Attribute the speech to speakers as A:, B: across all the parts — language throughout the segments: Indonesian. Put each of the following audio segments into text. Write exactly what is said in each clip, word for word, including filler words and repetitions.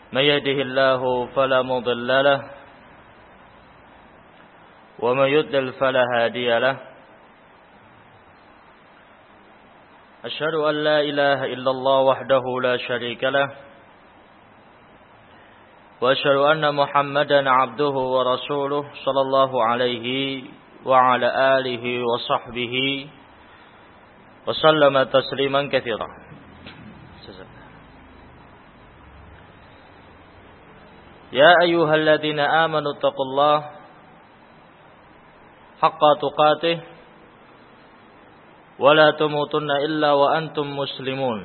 A: من يهده الله فلا مضل له ومن يضلل فلا هادي له أشهد أن لا إله إلا الله وحده لا شريك له وأشهد أن محمدا عبده ورسوله صلى الله عليه وعلى آله وصحبه وسلم تسليما كثيرا. يا أيها الذين آمنوا اتقوا الله حق تقاته ولا تموتن إلا وأنتم مسلمون.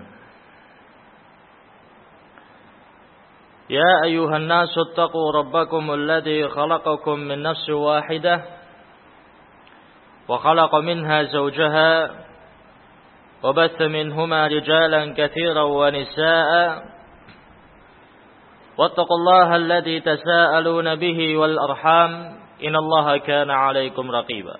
A: يا أيها الناس اتقوا ربكم الذي خلقكم من نفس واحدة وخلق منها زوجها وبث منهما رجالا كثيرا ونساء واتقوا الله الذي تساءلون به والأرحام إن الله كان عليكم رقيبا.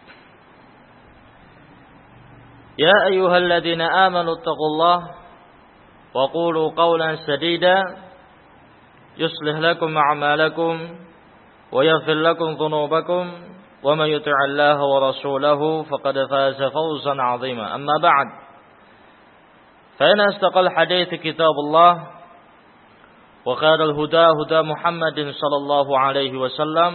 A: يا أيها الذين آمنوا اتقوا الله وقولوا قولا سديدا يصلح لكم أعمالكم ويغفر لكم ذنوبكم ومن يطع الله ورسوله فقد فاز فوزا عظيما. أما بعد فإن أصدق الحديث كتاب الله وخير الهدى هدى محمد صلى الله عليه وسلم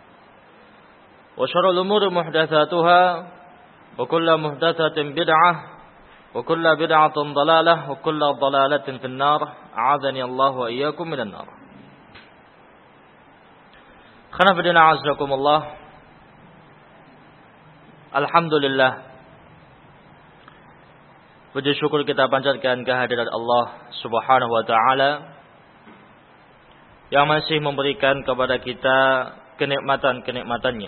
A: وشر الأمور محدثاتها وكل محدثة بدعة وكل بدعة ضلالة وكل ضلالة في النار أعاذني الله وإياكم من النار. Khana azakumullah. Alhamdulillah, puji syukur kita panjatkan kehadirat Allah Subhanahu wa taala yang masih memberikan kepada kita kenikmatan-kenikmatannya,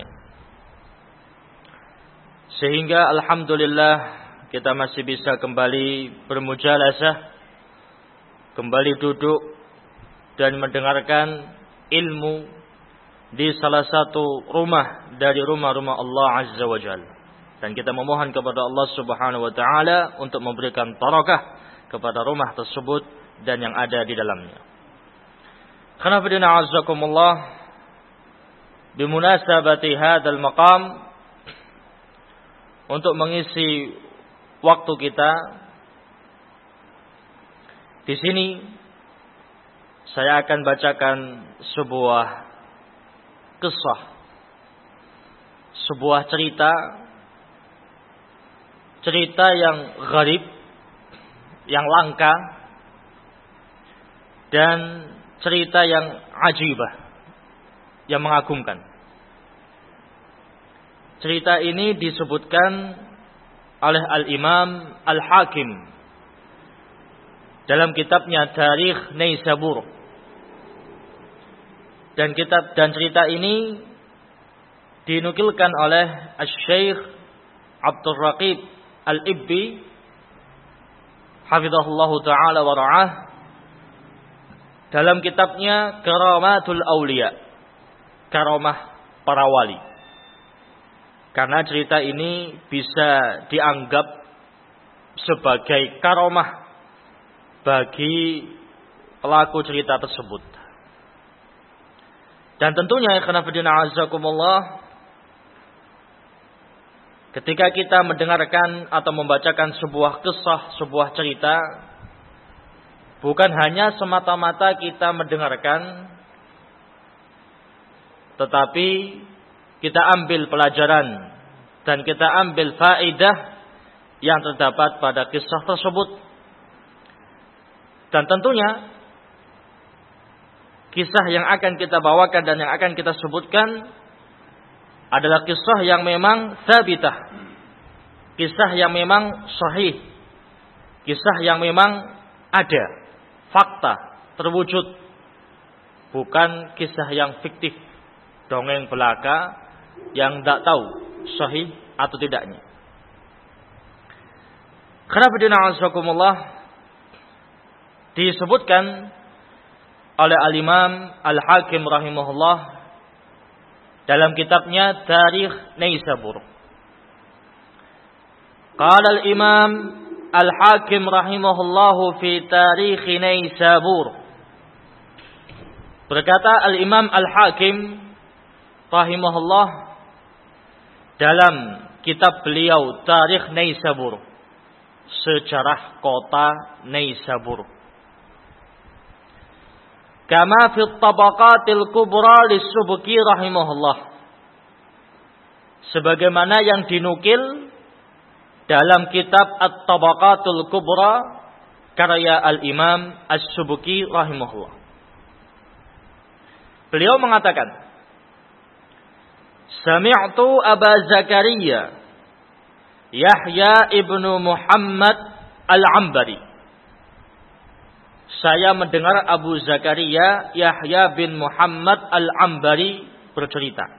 A: sehingga alhamdulillah kita masih bisa kembali bermujalasah, kembali duduk dan mendengarkan ilmu di salah satu rumah dari rumah-rumah Allah Azza wa Jalla. Dan kita memohon kepada Allah Subhanahu wa taala untuk memberikan barakah kepada rumah tersebut dan yang ada di dalamnya. Khana fidina azzakumullah, bimunasabati hadzal maqam, untuk mengisi waktu kita di sini, saya akan bacakan sebuah kisah, sebuah cerita, cerita yang gharib, yang langka, dan cerita yang ajibah, yang mengagumkan. Cerita ini disebutkan oleh Al-Imam Al-Hakim dalam kitabnya Tarikh Naisabur. Dan kitab dan cerita ini dinukilkan oleh Asy-Syaikh Abdul Raqib Al-Ibbi hafizahullah taala wa ra'ah dalam kitabnya Karamatul Auliya, karamah para wali. Karena cerita ini bisa dianggap sebagai karamah bagi pelaku cerita tersebut. Dan tentunya ikhwan fillah azakumullah, ketika kita mendengarkan atau membacakan sebuah kisah, sebuah cerita, bukan hanya semata-mata kita mendengarkan, tetapi kita ambil pelajaran dan kita ambil faedah yang terdapat pada kisah tersebut. Dan tentunya kisah yang akan kita bawakan dan yang akan kita sebutkan adalah kisah yang memang thabitah, kisah yang memang sahih, kisah yang memang ada, fakta, terwujud, bukan kisah yang fiktif, dongeng belaka yang tidak tahu sahih atau tidaknya. Karena bidina azakumullah, disebutkan oleh Al-Imam Al-Hakim rahimahullah dalam kitabnya Tarikh Naisabur. Qala al-Imam Al-Hakim rahimahullahu fi Tarikh Naisabur Berkata Al-Imam Al-Hakim rahimahullah dalam kitab beliau Tarikh Naisabur, sejarah kota Naisabur. Kama fi Tabaqatil Kubra lis-Subki rahimahullah. Sebagaimana yang dinukil dalam kitab At-Tabaqatul Kubra karya Al-Imam As-Subki rahimahullah. Beliau mengatakan, Sami'tu Aba Zakaria Yahya ibnu Muhammad Al-Ambari. Saya mendengar Abu Zakaria Yahya bin Muhammad Al-Ambari bercerita.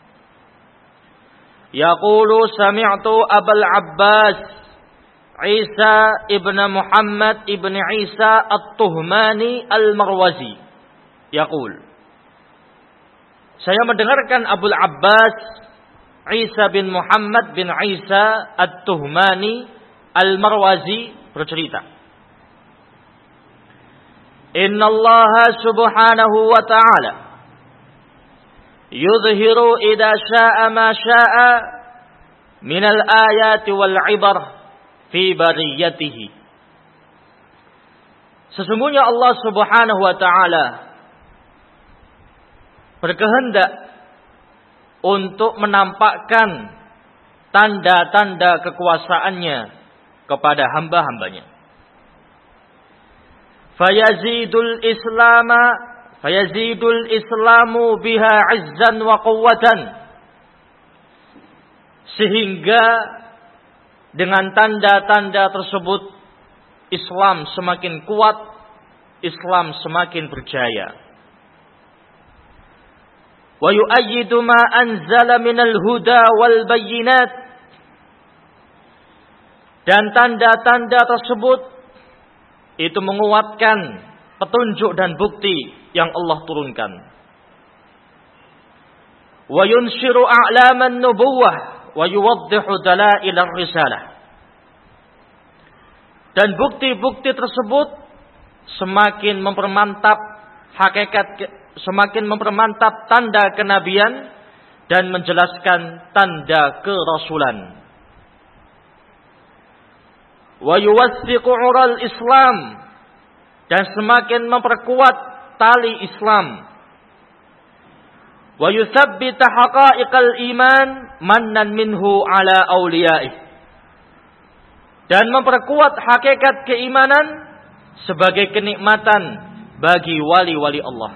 A: Yaqulu sami'tu Abul Abbas Isa ibn Muhammad ibn Isa At-Tuhmani Al-Marwazi. Yaqul. Saya mendengarkan Abul Abbas Isa bin Muhammad bin Isa At-Tuhmani Al-Marwazi bercerita. Inna Allah subhanahu wa ta'ala yudhiru idha sya'a ma sya'a minal ayati wal ibar fi bariyatihi. Sesungguhnya Allah subhanahu wa ta'ala berkehendak untuk menampakkan tanda-tanda kekuasaannya kepada hamba-hambanya. Fayazidul islama fayazidul islamu biha izzan wa quwwatan, sehingga dengan tanda-tanda tersebut Islam semakin kuat, Islam semakin berjaya. Wa yu'ayyidu ma anzala minal huda wal bayyinat, dan tanda-tanda tersebut itu menguatkan petunjuk dan bukti yang Allah turunkan. Wa yunshiru a'laman nubuwah wa yuwaddihu dalail ar-risalah. Dan bukti-bukti tersebut semakin mempermantap hakikat, semakin mempermantap tanda kenabian dan menjelaskan tanda kerasulan. Wa yuwathiqu 'ural Islam, dan semakin memperkuat tali Islam. Wa yuthabbita haqa'iqal iman mannan minhu ala awliyaih, dan memperkuat hakikat keimanan sebagai kenikmatan bagi wali-wali Allah.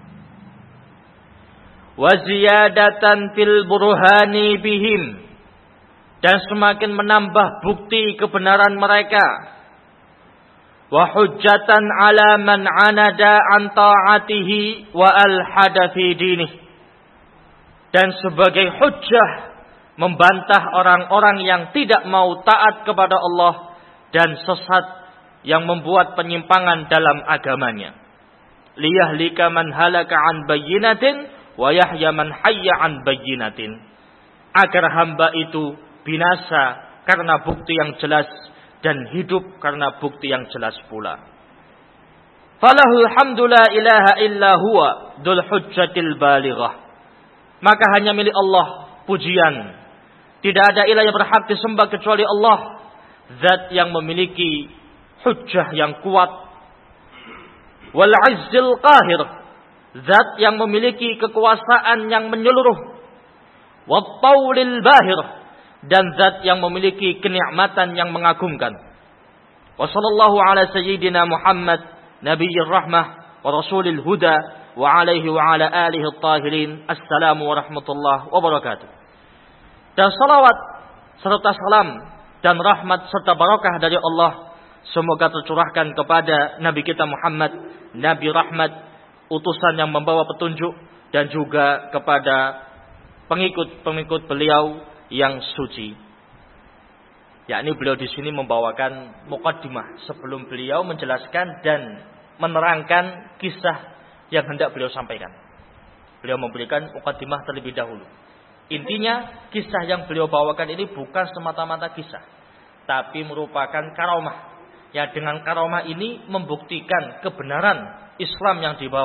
A: Wa ziyadatan fil burhani bihim, dan semakin menambah bukti kebenaran mereka. Wa hujjatan ala man anada an ta'atihi wa alhada fi dinih, dan sebagai hujjah membantah orang-orang yang tidak mau taat kepada Allah dan sesat yang membuat penyimpangan dalam agamanya. Liyahlika man halaka an bayyinatin wa yahya man hayya an bayyinatin, agar hamba itu binasa karena bukti yang jelas dan hidup karena bukti yang jelas pula. Falahul hamdu la ilaha illa huwa dzul hujjatil balighah. Maka hanya milik Allah pujian. Tidak ada ilah yang berhak disembah kecuali Allah, zat yang memiliki hujjah yang kuat. Wal izzil qahir, zat yang memiliki kekuasaan yang menyeluruh. Wat taulil bahir, dan zat yang memiliki kenikmatan yang mengagumkan. Wa sallallahu ala sayyidina Muhammad nabiyyir rahmah wa rasulil huda wa alaihi wa ala alihi at-tahirin. Assalamu warahmatullahi wabarakatuh. Dan salawat serta salam dan rahmat serta barakah dari Allah semoga tercurahkan kepada Nabi kita Muhammad, Nabi rahmat, utusan yang membawa petunjuk, dan juga kepada pengikut-pengikut beliau yang suci. Yakni beliau di sini membawakan muqaddimah sebelum beliau menjelaskan dan menerangkan kisah yang hendak beliau sampaikan. Beliau memberikan muqaddimah terlebih dahulu. Intinya kisah yang beliau bawakan ini bukan semata-mata kisah, tapi merupakan karamah. Ya, dengan karamah ini membuktikan kebenaran Islam yang dibawa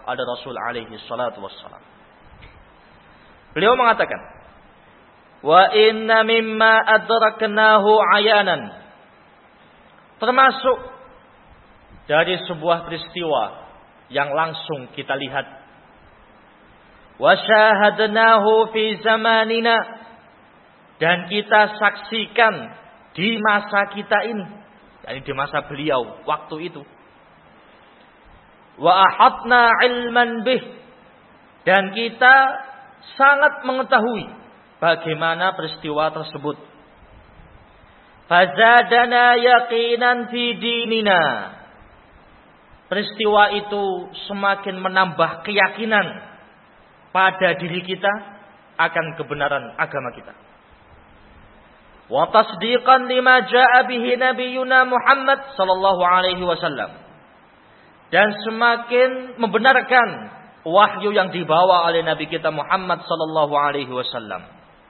A: ada Rasul alaihi salatu wassalam. Beliau mengatakan, wa inna mimma adraknahu ayanan, termasuk dari sebuah peristiwa yang langsung kita lihat, wa syahadnahu fi zamanina, dan kita saksikan di masa kita ini, yakni di masa beliau waktu itu. Wa ahatna ilman bih, dan kita sangat mengetahui bagaimana peristiwa tersebut. Fazadana yaqinan fi dinina, peristiwa itu semakin menambah keyakinan pada diri kita akan kebenaran agama kita. Wa tasdiqan lima jaa bihi nabiyuna Muhammad sallallahu alaihi wasallam, dan semakin membenarkan wahyu yang dibawa oleh Nabi kita Muhammad sallallahu alaihi wasallam.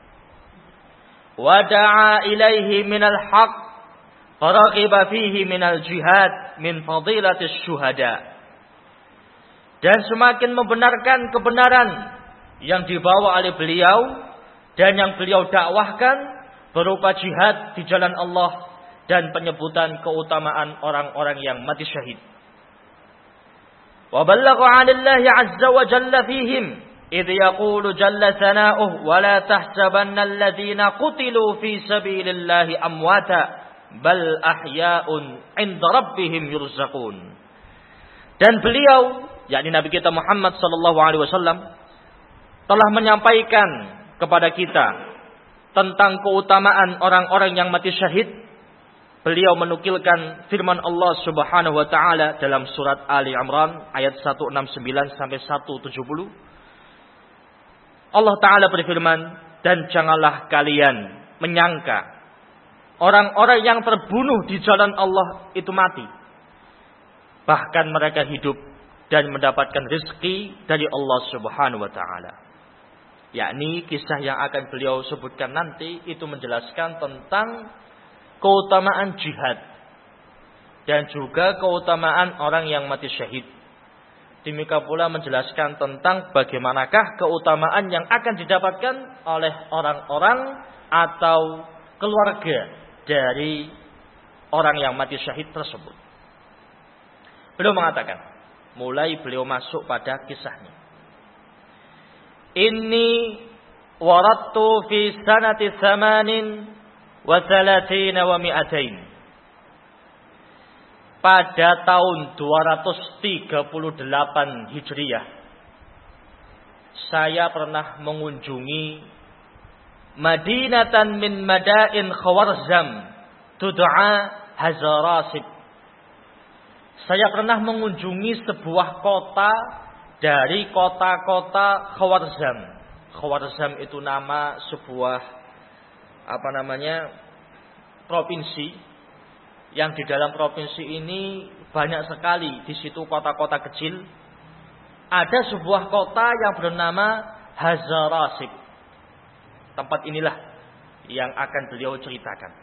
A: Wa da'a ilaihi minal haqq faraghiba fihi minal jihad min fadilatis syuhada, dan semakin membenarkan kebenaran yang dibawa oleh beliau dan yang beliau dakwahkan berupa jihad di jalan Allah dan penyebutan keutamaan orang-orang yang mati syahid. Wa ballagha 'anillahi 'azza wa jalla fihim idh yaqulu jalla thana'uhu wa la tahsabanna alladhina qutilu fi sabilillahi amwata bal ahya'un 'inda rabbihim yurzaqun. Dan beliau, yakni Nabi kita Muhammad sallallahu alaihi wasallam, telah menyampaikan kepada kita tentang keutamaan orang-orang yang mati syahid. Beliau menukilkan firman Allah Subhanahu wa taala dalam surat Ali Imran ayat seratus enam puluh sembilan sampai seratus tujuh puluh. Allah taala berfirman, dan janganlah kalian menyangka orang-orang yang terbunuh di jalan Allah itu mati, bahkan mereka hidup dan mendapatkan rezeki dari Allah Subhanahu wa taala. Yakni kisah yang akan beliau sebutkan nanti itu menjelaskan tentang keutamaan jihad dan juga keutamaan orang yang mati syahid. Demikian pula menjelaskan tentang bagaimanakah keutamaan yang akan didapatkan oleh orang-orang atau keluarga dari orang yang mati syahid tersebut. Beliau mengatakan, mulai beliau masuk pada kisahnya. Inni warattu fi sanati thamanin wa thalathina wa mi'atain. Pada tahun dua ratus tiga puluh delapan Hijriah, saya pernah mengunjungi Madinatan min madain Khawarzm tud'a Hazarasib. Saya pernah mengunjungi sebuah kota dari kota-kota Khawarzm. Khawarzm itu nama sebuah apa namanya provinsi, yang di dalam provinsi ini banyak sekali di situ kota-kota kecil. Ada sebuah kota yang bernama Hazarasib. Tempat inilah yang akan beliau ceritakan.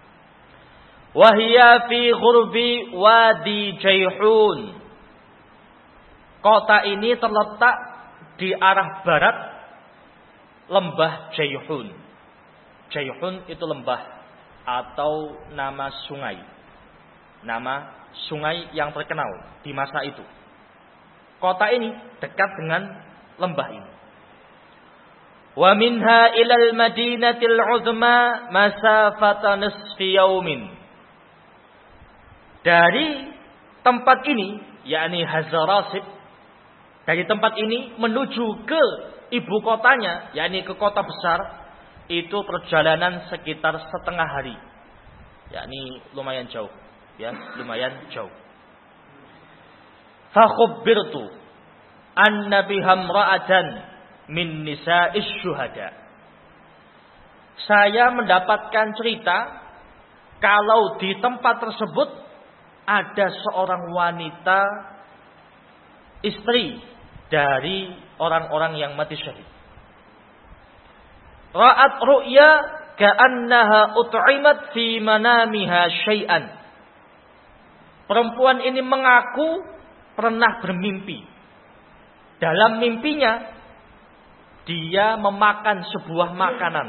A: Wahia fi ghurbi Wadi Jayhun. Kota ini terletak di arah barat lembah Jayhun. Jayhun itu lembah atau nama sungai. Nama sungai yang terkenal di masa itu. Kota ini dekat dengan lembah ini. Wa minha ilal madinatil uzma masafata nisfi yaumin. Dari tempat ini, yakni Hazarasib, dari tempat ini menuju ke ibu kotanya, yakni ke kota besar, itu perjalanan sekitar setengah hari. Yakni lumayan jauh, ya, lumayan jauh. Fa khubbirtu anna biha imra'atan min nisa'is syuhada. Saya mendapatkan cerita kalau di tempat tersebut ada seorang wanita istri dari orang-orang yang mati syahid. Ra'at ru'ya ka'annaha ut'imat fi manamiha syai'an. Perempuan ini mengaku pernah bermimpi dalam mimpinya dia memakan sebuah makanan.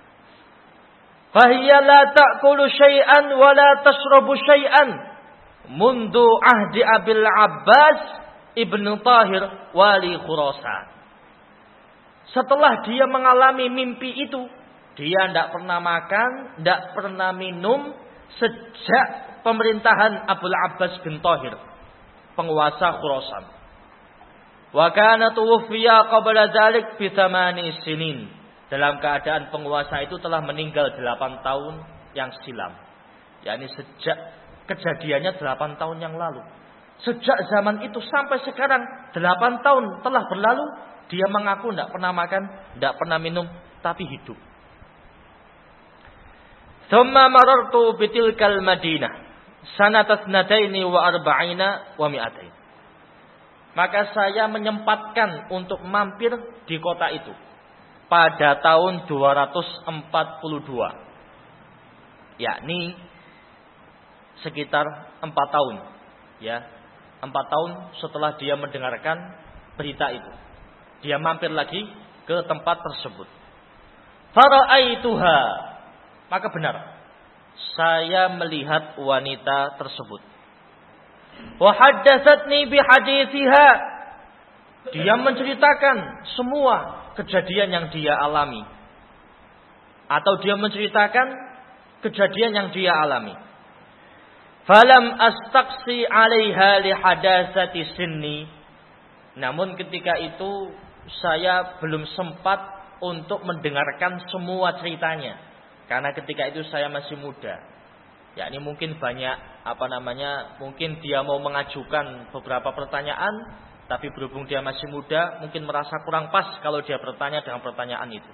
A: Fahiya la ta'kulu syai'an wa la tashrabu syai'an mundu ahdi Abil Abbas Ibnu Tahir wali Khurasan. Setelah dia mengalami mimpi itu, dia tidak pernah makan, tidak pernah minum sejak pemerintahan Abul Abbas bin Tahir, penguasa Khurasan. Wa kana tuwfiya qabla dzalik bi thamani sinin. Dalam keadaan penguasa itu telah meninggal delapan tahun yang silam. yakni sejak kejadiannya delapan tahun yang lalu. Sejak zaman itu sampai sekarang delapan tahun telah berlalu, dia mengaku tidak pernah makan, tidak pernah minum, tapi hidup. Thumma marartu bitilkal Madinah sanatas nadaini wa arba'ina wa mi'atain. Maka saya menyempatkan untuk mampir di kota itu pada tahun dua ratus empat puluh dua. Yakni sekitar empat tahun, ya. empat tahun setelah dia mendengarkan berita itu, dia mampir lagi ke tempat tersebut. Fara'aituha, maka benar saya melihat wanita tersebut. Wa haddatsatni bi hadithiha, dia menceritakan semua kejadian yang dia alami, atau dia menceritakan kejadian yang dia alami. Falam astaqsi 'alaiha li hadatsati sinni, namun ketika itu saya belum sempat untuk mendengarkan semua ceritanya, karena ketika itu saya masih muda. Yakni mungkin banyak apa namanya, mungkin dia mau mengajukan beberapa pertanyaan, tapi berhubung dia masih muda, mungkin merasa kurang pas kalau dia bertanya dengan pertanyaan itu.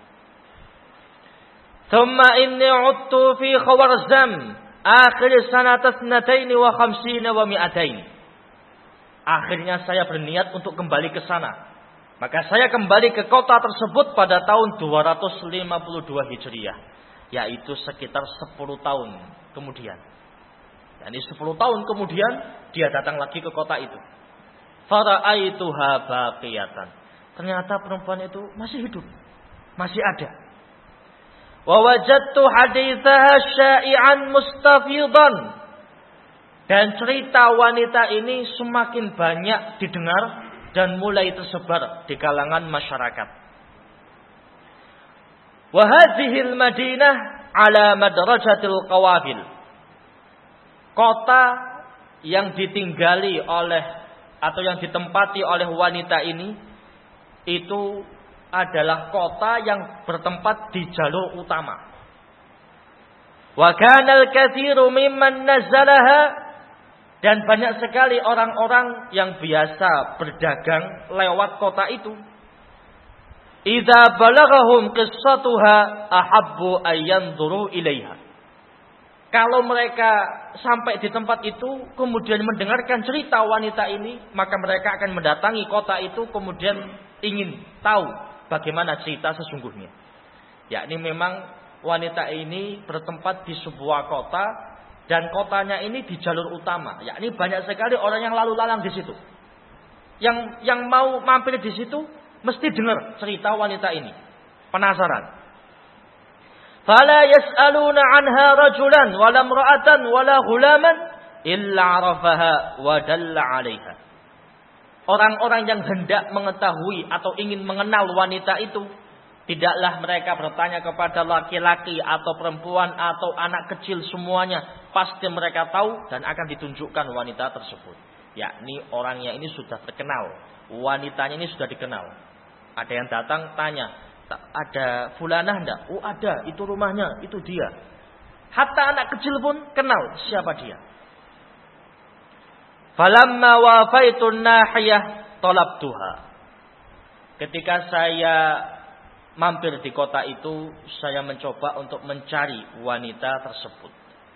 A: Thumma inni 'udtu fi Khawarzm akhir sanata sanataini wa khamsina wa mi'atain. Akhirnya saya berniat untuk kembali ke sana. Maka saya kembali ke kota tersebut pada tahun dua ratus lima puluh dua Hijriah, yaitu sekitar sepuluh tahun kemudian. Yani sepuluh tahun kemudian dia datang lagi ke kota itu. Fara'aituha baqiyatan. Ternyata perempuan itu masih hidup, masih ada. Wa wajadtu hadithaha syai'an mustafidan. Dan cerita wanita ini semakin banyak didengar dan mulai tersebar di kalangan masyarakat. Wa hadhihi al-Madinah ala madrajatil qawafil. Kota yang ditinggali oleh atau yang ditempati oleh wanita ini itu adalah kota yang bertempat di jalur utama. Wa kana al-katsiru mimman nazalaha, dan banyak sekali orang-orang yang biasa berdagang lewat kota itu. Idza balaghahum qissatuha ahabbu ayanzuru ilaiha. Kalau mereka sampai di tempat itu kemudian mendengarkan cerita wanita ini, maka mereka akan mendatangi kota itu kemudian ingin tahu bagaimana cerita sesungguhnya. Yakni memang wanita ini bertempat di sebuah kota dan kotanya ini di jalur utama. Yakni banyak sekali orang yang lalu lalang di situ. Yang yang mau mampir di situ mesti dengar cerita wanita ini. Penasaran. Fala yas'aluna 'anha rajulan wala imra'atan wala ghulaman illa 'arafaha wa dalla 'alaiha. Orang-orang yang hendak mengetahui atau ingin mengenal wanita itu, tidaklah mereka bertanya kepada laki-laki atau perempuan atau anak kecil, semuanya pasti mereka tahu dan akan ditunjukkan wanita tersebut. Yakni orangnya ini sudah terkenal, wanitanya ini sudah dikenal. Ada yang datang tanya, ada fulanah enggak? Oh ada, itu rumahnya, itu dia. Hatta anak kecil pun kenal siapa dia. Falamma wafaitun nahiyah talabtuha. Ketika saya mampir di kota itu, saya mencoba untuk mencari wanita tersebut.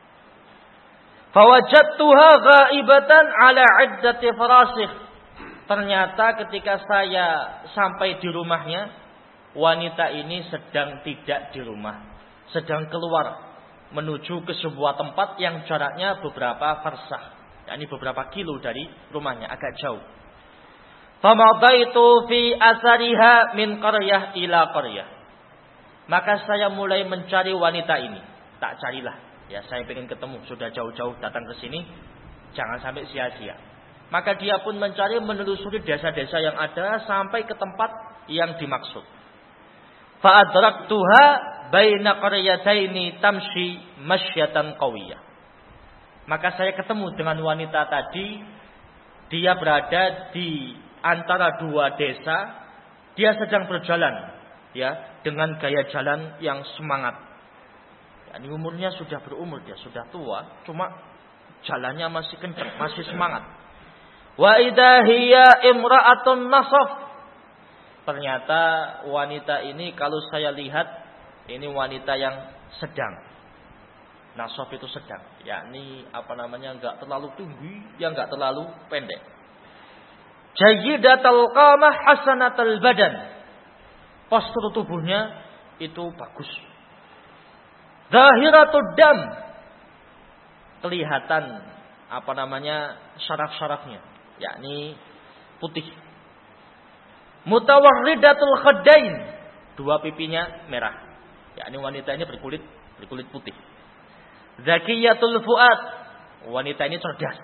A: Fawajadtuha ghaibatan ala iddati farasikh. Ternyata ketika saya sampai di rumahnya, wanita ini sedang tidak di rumah, sedang keluar menuju ke sebuah tempat yang jaraknya beberapa farsah, yakni beberapa kilo dari rumahnya, agak jauh. Famadaitu fi asariha min qaryah ila qaryah. Maka saya mulai mencari wanita ini. Tak carilah. Ya, saya ingin ketemu. Sudah jauh-jauh datang ke sini. Jangan sampai sia-sia. Maka dia pun mencari, menelusuri desa-desa yang ada sampai ke tempat yang dimaksud. Fa'adraktuha baina qaryataini tamshi masyatan qawiyah. Maka saya ketemu dengan wanita tadi. Dia berada di antara dua desa. Dia sedang berjalan. Ya, dengan gaya jalan yang semangat. Ya, ini umurnya sudah berumur, dia sudah tua, cuma jalannya masih kencang, masih semangat. Wa idza hiya imra'atun nasaf. Ternyata wanita ini kalau saya lihat ini wanita yang sedang. Nasaf itu sedang, yakni apa namanya, enggak terlalu tinggi, yang enggak terlalu pendek. Jayyidatul qamah hasanatul badan. Postur tubuhnya itu bagus. Zahiratud dam. Kelihatan apa namanya, syaraf-syarafnya, yakni putih. Mutawarridatul khaddain. Dua pipinya merah. Yakni wanita ini berkulit berkulit putih. Zakiyatul fuad. Wanita ini cerdas.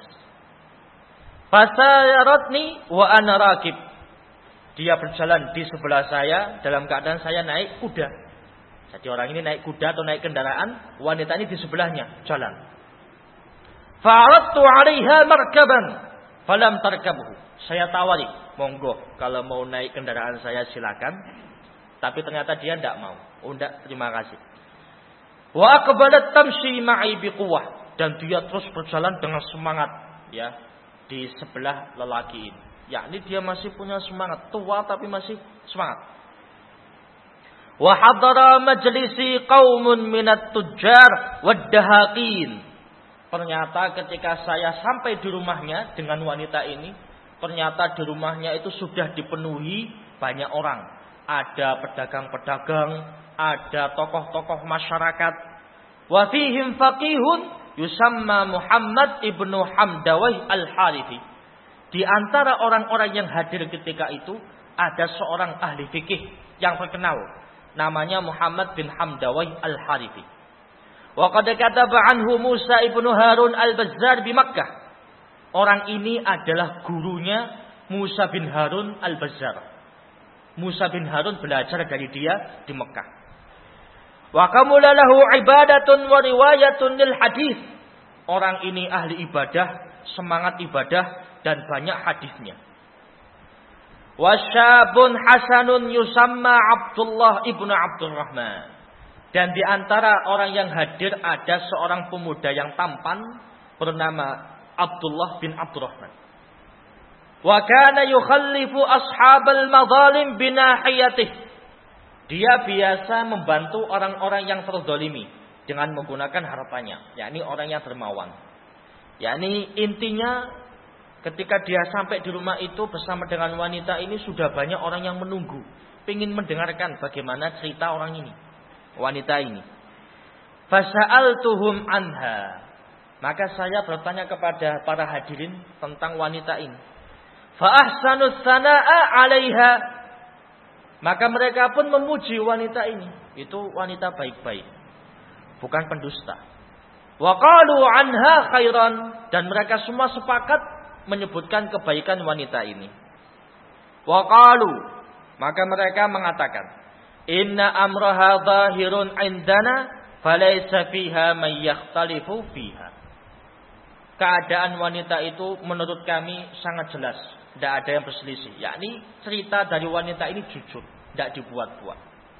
A: Fasayaratni wa ana rakib. Dia berjalan di sebelah saya dalam keadaan saya naik kuda. Jadi orang ini naik kuda atau naik kendaraan, wanita ini di sebelahnya jalan. Fa'aradtu 'alaiha markaban falam tarkabhu. Saya tawari, monggo kalau mau naik kendaraan saya silakan. Tapi ternyata dia tidak mau. Oh enggak, terima kasih. Wa aqbalat tamshi ma'i biquwwah, dan dia terus berjalan dengan semangat ya di sebelah lelaki ini. Yakni dia masih punya semangat, tua tapi masih semangat. Wa hadara majlisi qaumun minat tujjar wad dahaqin. Ternyata ketika saya sampai di rumahnya dengan wanita ini, ternyata di rumahnya itu sudah dipenuhi banyak orang. Ada pedagang-pedagang, ada tokoh-tokoh masyarakat. Wa fihim faqihun yusamma Muhammad ibnu Hamdawai al-Harithi. Di antara orang-orang yang hadir ketika itu ada seorang ahli fikih yang terkenal, namanya Muhammad bin Hamdawai al-Harithi. Wa qad kataba anhu Musa ibnu Harun al-Bazzar di Makkah. Orang ini adalah gurunya Musa bin Harun al-Bazzar. Musa bin Harun belajar dari dia di Mekah. Wa kamula lahu ibadatun wa riwayatun lil hadis. Orang ini ahli ibadah, semangat ibadah dan banyak hadisnya. Wasyabun hasanun yusamma Abdullah ibnu Abdurrahman. Dan di antara orang yang hadir ada seorang pemuda yang tampan bernama Abdullah bin Abdurrahman. Wa kana yukhallifu ashabal madzalim binahiyatih. Dia biasa membantu orang-orang yang terzalimi dengan menggunakan hartanya, yakni orang yang dermawan. Yakni intinya ketika dia sampai di rumah itu bersama dengan wanita ini sudah banyak orang yang menunggu, ingin mendengarkan bagaimana cerita orang ini, wanita ini. Fasa'altuhum anha. Maka saya bertanya kepada para hadirin tentang wanita ini. Fa ahsanus sanaa 'alaiha. Maka mereka pun memuji wanita ini. Itu wanita baik-baik, bukan pendusta. Wa qalu anha khairan, dan mereka semua sepakat menyebutkan kebaikan wanita ini. Wa qalu, maka mereka mengatakan, inna amraha zahirun indana falaysa fiha man yakhtalifu fiha. Keadaan wanita itu menurut kami sangat jelas, tidak ada yang berselisih. Yakni cerita dari wanita ini jujur, tidak dibuat-buat.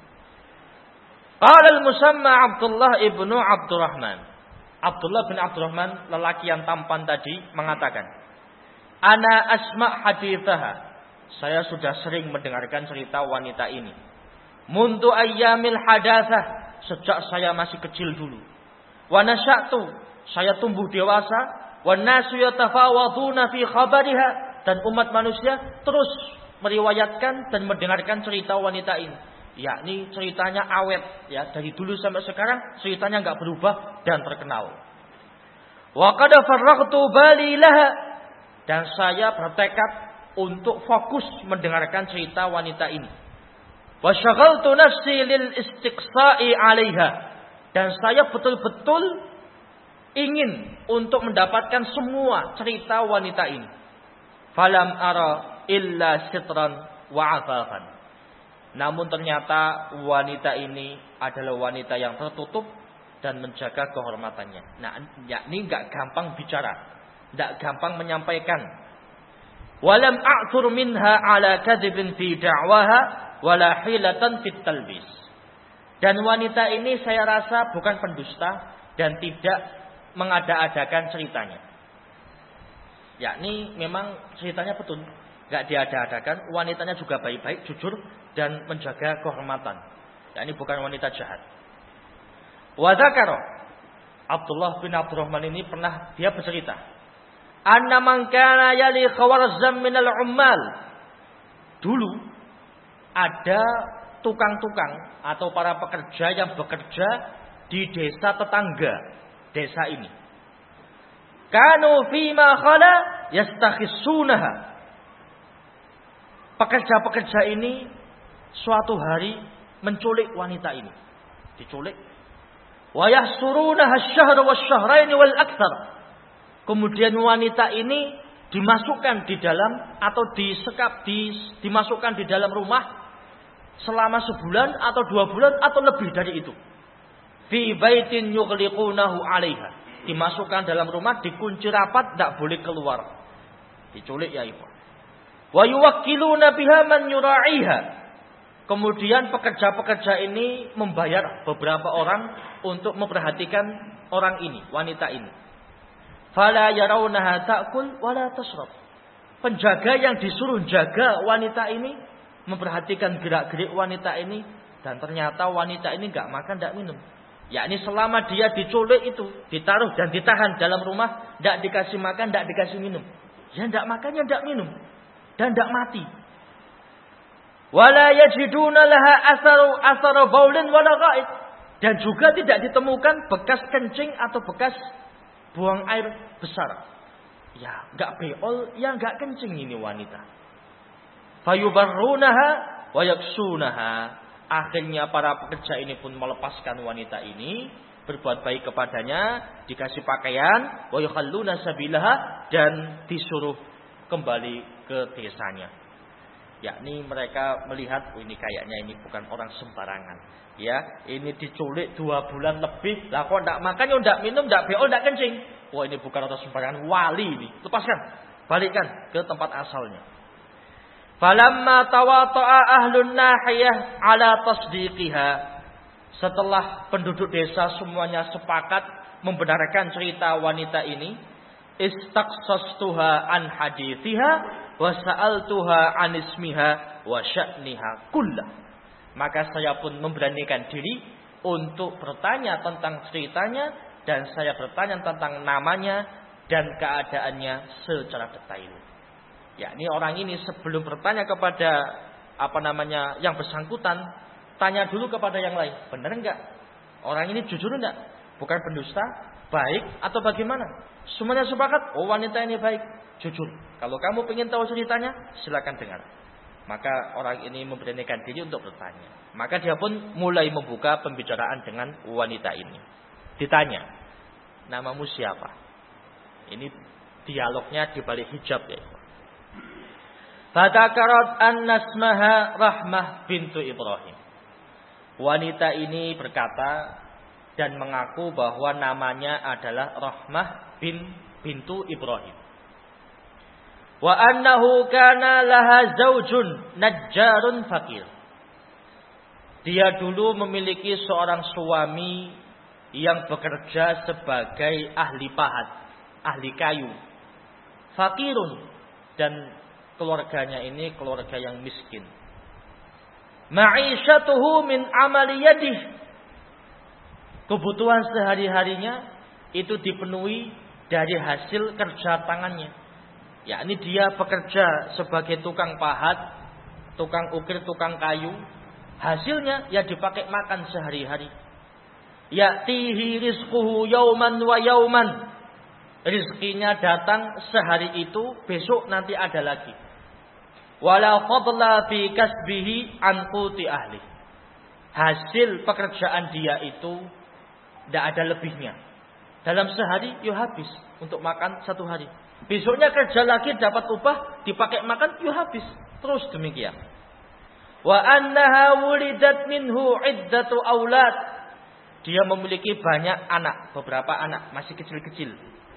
A: Qala al-musamma Abdullah ibnu Abdurrahman. Abdullah bin Abdurrahman, lelaki yang tampan tadi, mengatakan, ana asma' hadithaha. Saya sudah sering mendengarkan cerita wanita ini. Mundu ayyamil hadatsah, sejak saya masih kecil dulu. Wa nasya'tu, saya tumbuh dewasa. Wa nasu yatafawaduna fi khabariha, dan umat manusia terus meriwayatkan dan mendengarkan cerita wanita ini. Yakni ceritanya awet ya, dari dulu sampai sekarang ceritanya enggak berubah dan terkenal. Wa qad farraghtu bali laha, dan saya bertekad untuk fokus mendengarkan cerita wanita ini. Wa syaghaltu nafsi lil istiqsa'i 'alaiha, dan saya betul-betul ingin untuk mendapatkan semua cerita wanita ini. Falam ara illa sitran wa 'afafan. Namun ternyata wanita ini adalah wanita yang tertutup dan menjaga kehormatannya. Nah, yakni enggak gampang bicara, enggak gampang menyampaikan. Walam a'thur minha ala kadhibin fi da'waha wala hilatan fit talbis. Dan wanita ini saya rasa bukan pendusta dan tidak mengada-adakan ceritanya. Yakni memang ceritanya betul, enggak diada-adakan, wanitanya juga baik-baik, jujur dan menjaga kehormatan. Yakni bukan wanita jahat. Wa dzakara, Abdullah bin Abdurrahman ini pernah dia bercerita, anna man kana yali khawarzam minal ummal. Dulu ada tukang-tukang atau para pekerja yang bekerja di desa tetangga desa ini. Kanu fima khala yastakhissunaha. Pekerja-pekerja ini suatu hari menculik wanita ini. Diculik. Wa yahsurunaha asy-syahr wasy-syahrain wal aktsar. Kemudian wanita ini dimasukkan di dalam atau disekap di, dimasukkan di dalam rumah selama sebulan atau dua bulan atau lebih dari itu. Fi baitin yughliqunahu 'alaiha. Dimasukkan dalam rumah, dikunci rapat, tidak boleh keluar. Diculik ya ibu. Wa yuwakkiluna biha man yura'iha. Kemudian pekerja-pekerja ini membayar beberapa orang untuk memperhatikan orang ini, wanita ini. Fala yarawnaha ta'kul wala tashrab. Penjaga yang disuruh jaga wanita ini memperhatikan gerak-gerik wanita ini, dan ternyata wanita ini enggak makan, enggak minum. Yakni selama dia diculik itu, ditaruh dan ditahan dalam rumah, enggak dikasih makan, enggak dikasih minum. Ya enggak makan, ya enggak minum, dan enggak mati. Wala yajiduna laha atharu atharu baulin wala ghaid. Dan juga tidak ditemukan bekas kencing atau bekas buang air besar. Ya, enggak beol, ya enggak kencing ini wanita. Fayubarrunaha wa yaksunaha. Akhirnya para pekerja ini pun melepaskan wanita ini, berbuat baik kepadanya, dikasih pakaian, wa yukhalluna sabilaha, dan disuruh kembali ke desanya. Yakni mereka melihat, oh ini kayaknya ini bukan orang sembarangan. Ya, ini diculik dua bulan lebih, lah kok enggak makan, ya enggak minum, enggak beol, enggak kencing. Wah, ini bukan orang sembarangan, wali ini. Lepaskan, balikkan ke tempat asalnya. Falamma tawata'a ahlun nahiyah ala tasdiqiha. Setelah penduduk desa semuanya sepakat membenarkan cerita wanita ini, istaqsastuha an hadithiha wa sa'altuha an ismiha wa sya'niha kullah. Maka saya pun memberanikan diri untuk bertanya tentang ceritanya, dan saya bertanya tentang namanya dan keadaannya secara detail. Yakni orang ini sebelum bertanya kepada apa namanya yang bersangkutan, tanya dulu kepada yang lain, benar enggak? Orang ini jujur enggak? Bukan pendusta, baik atau bagaimana? Semuanya sepakat, oh wanita ini baik, jujur. Kalau kamu ingin tahu ceritanya, silakan dengar. Maka orang ini memberanikan diri untuk bertanya. Maka dia pun mulai membuka pembicaraan dengan wanita ini. Ditanya, namamu siapa? Ini dialognya di balik hijab ya. Fadakarat an-nasmaha Rahmah bintu Ibrahim. Wanita ini berkata dan mengaku bahwa namanya adalah Rahmah bin bintu Ibrahim. Wa annahu kana laha zaujun najjarun fakir. Dia dulu memiliki seorang suami yang bekerja sebagai ahli pahat, ahli kayu. Fakirun, dan keluarganya ini keluarga yang miskin. Ma'isyatuhu min amali yadih. Kebutuhan sehari-harinya itu dipenuhi dari hasil kerja tangannya. Yakni dia bekerja sebagai tukang pahat, tukang ukir, tukang kayu. Hasilnya ya dipakai makan sehari-hari. Ya'tihi rizquhu yauman wa yauman. Rizkinya datang sehari itu, besok nanti ada lagi. wala fadla fi kasbihi an quti ahli. Hasil pekerjaan dia itu tidak ada lebihnya. Dalam sehari ya habis untuk makan satu hari. Besoknya kerja lagi dapat upah, dipakai makan ya habis. Terus demikian. Wa annaha wulidat minhu iddatu aulad. Dia memiliki banyak anak, beberapa anak masih kecil-kecil.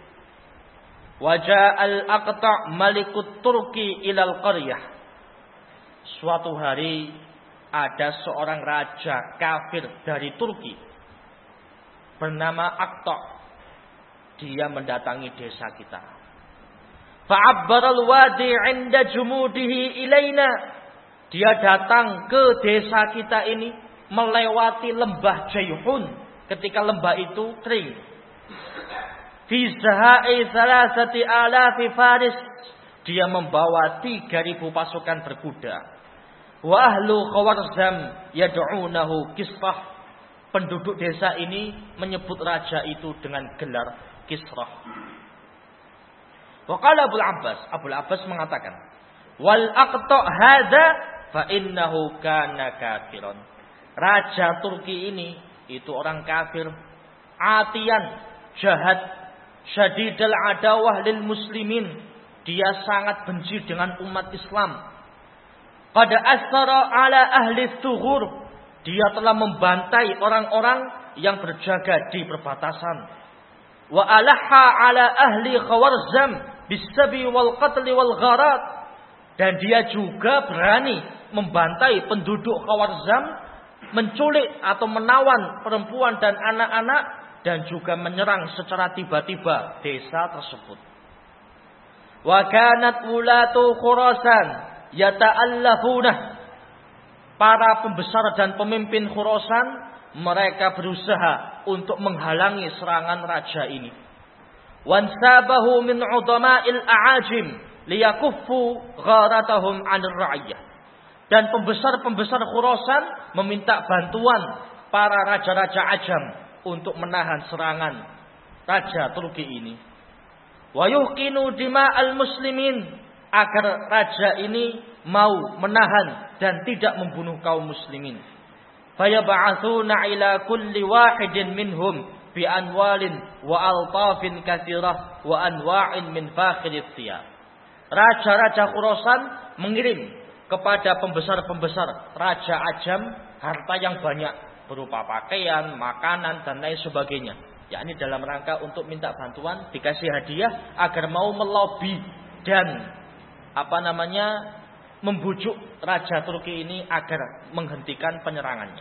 A: Wajah al-Aqta' malikut Turki ilal qaryah. Suatu hari ada seorang raja kafir dari Turki bernama Aqta'. Dia mendatangi desa kita. Fa'abbaral wadi 'inda jumudihi ilaina. Dia datang ke desa kita ini melewati lembah Jayhun ketika lembah itu kering. Fi zahai salasati alafi faris. Dia membawa tiga ribu pasukan berkuda. Wa ahlu Khawarzam yad'unahu Kisrah. Penduduk desa ini menyebut raja itu dengan gelar Kisrah. Wa qala Abul Abbas, Abul Abbas mengatakan, wal aqta' hadza fa innahu kana kafiran. Raja Turki ini itu orang kafir, atian, jahat, syadidal adawah lil muslimin. Dia sangat benci dengan umat Islam. Qad asara ala ahli thughur. Dia telah membantai orang-orang yang berjaga di perbatasan. Wa alaha ala ahli Khawarzam bisabi wal qatl wal gharat. Dan dia juga berani membantai penduduk Khawarzam, menculik atau menawan perempuan dan anak-anak, dan juga menyerang secara tiba-tiba desa tersebut. Wa kanat ulatu Khurasan yata'allafuna. Para pembesar dan pemimpin Khurasan, mereka berusaha untuk menghalangi serangan raja ini. Wansabahu min udama'il a'ajim liyakuffu gharatahum 'anil ra'iyah. Dan pembesar-pembesar Khurasan meminta bantuan para raja-raja Ajam untuk menahan serangan raja Turki ini. Wa yuhqinu dima'al muslimin, agar raja ini mau menahan dan tidak membunuh kaum muslimin. Fayab'atsuna ila kulli wahidin minhum bi anwalin wa altafin katsirah wa anwa'in min fakhirith thiyab. Raja-raja Khurasan mengirim kepada pembesar-pembesar raja Ajam harta yang banyak berupa pakaian, makanan dan lain sebagainya. Yakni dalam rangka untuk minta bantuan, dikasih hadiah agar mau melobi dan apa namanya membujuk raja Turki ini agar menghentikan penyerangannya.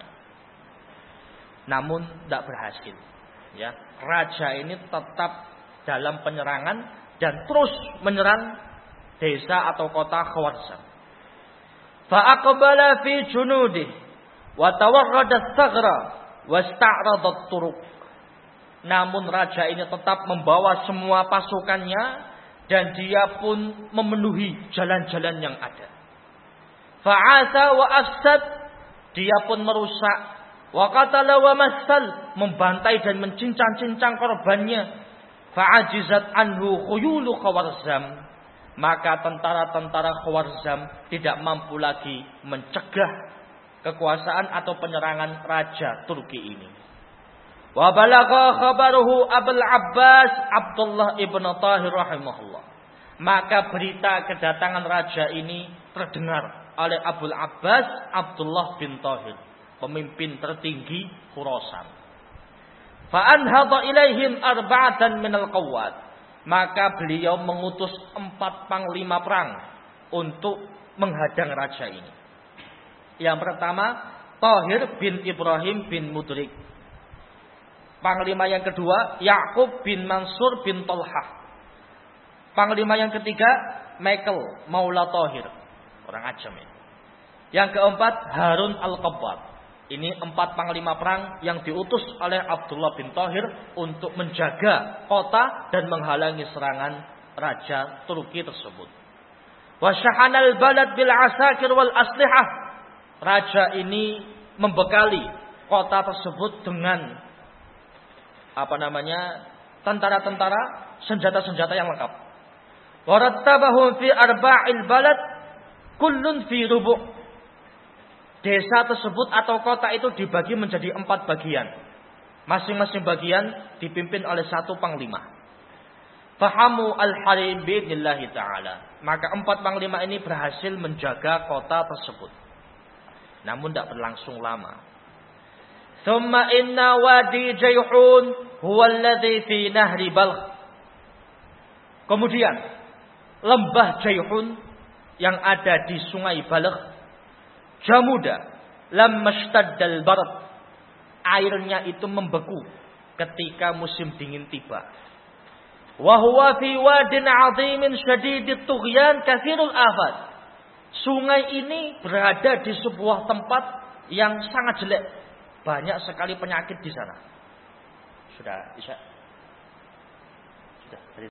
A: Namun tidak berhasil. Ya, raja ini tetap dalam penyerangan dan terus menyerang desa atau kota Khawarzam. Fa aqbala fi junudih wa tawarrada as-saghra wasta'rada at-turuq. Namun raja ini tetap membawa semua pasukannya dan dia pun memenuhi jalan-jalan yang ada. Fa'asa wa afsad, dia pun merusak. Wa qatala wa massal, membantai dan mencincang-cincang korbannya. Fa'ajizat anhu khuyulu Khawarzam, maka tentara-tentara Khawarzam tidak mampu lagi mencegah kekuasaan atau penyerangan raja Turki ini. Wa balagha khabaruhu Abul Abbas Abdullah ibn Tahir rahimahullah. Maka berita kedatangan raja ini terdengar oleh Abul Abbas Abdullah bin Tahir, pemimpin tertinggi Khurasan. Fa anhadha ilaihim arba'atan minal qawwat. Maka beliau mengutus empat panglima perang untuk menghadang raja ini. Yang pertama, Tahir bin Ibrahim bin Mudrik. Panglima yang kedua, Ya'qub bin Mansur bin Talhah. Panglima yang ketiga, Michael Maula Tahir, orang Ajam ini. Yang keempat, Harun Al-Qabbat. Ini empat panglima perang yang diutus oleh Abdullah bin Tahir untuk menjaga kota dan menghalangi serangan raja Turki tersebut. Wa syahanal balad bil asakir wal aslihah. Raja ini membekali kota tersebut dengan apa namanya tentara-tentara, senjata-senjata yang lengkap. Warattabahum fi arba'il balad, Kullun fi rubu'. Desa tersebut atau kota itu dibagi menjadi empat bagian. Masing-masing bagian dipimpin oleh satu panglima. Fahamu al-harim bi'idnillahi ta'ala. Maka empat panglima ini berhasil menjaga kota tersebut. Namun tidak berlangsung lama. Thumma inna wadi Jayhun huwa alladhi fi nahri Balkh. Kemudian lembah Jayhun yang ada di sungai Balkh jamuda lamma ishtaddal barad. Airnya itu membeku ketika musim dingin tiba. Wa huwa fi wadin 'azimin syadidit tughyan katsirul afat. Sungai ini berada di sebuah tempat yang sangat jelek. Banyak sekali penyakit di sana. Sudah, Isya. Sudah.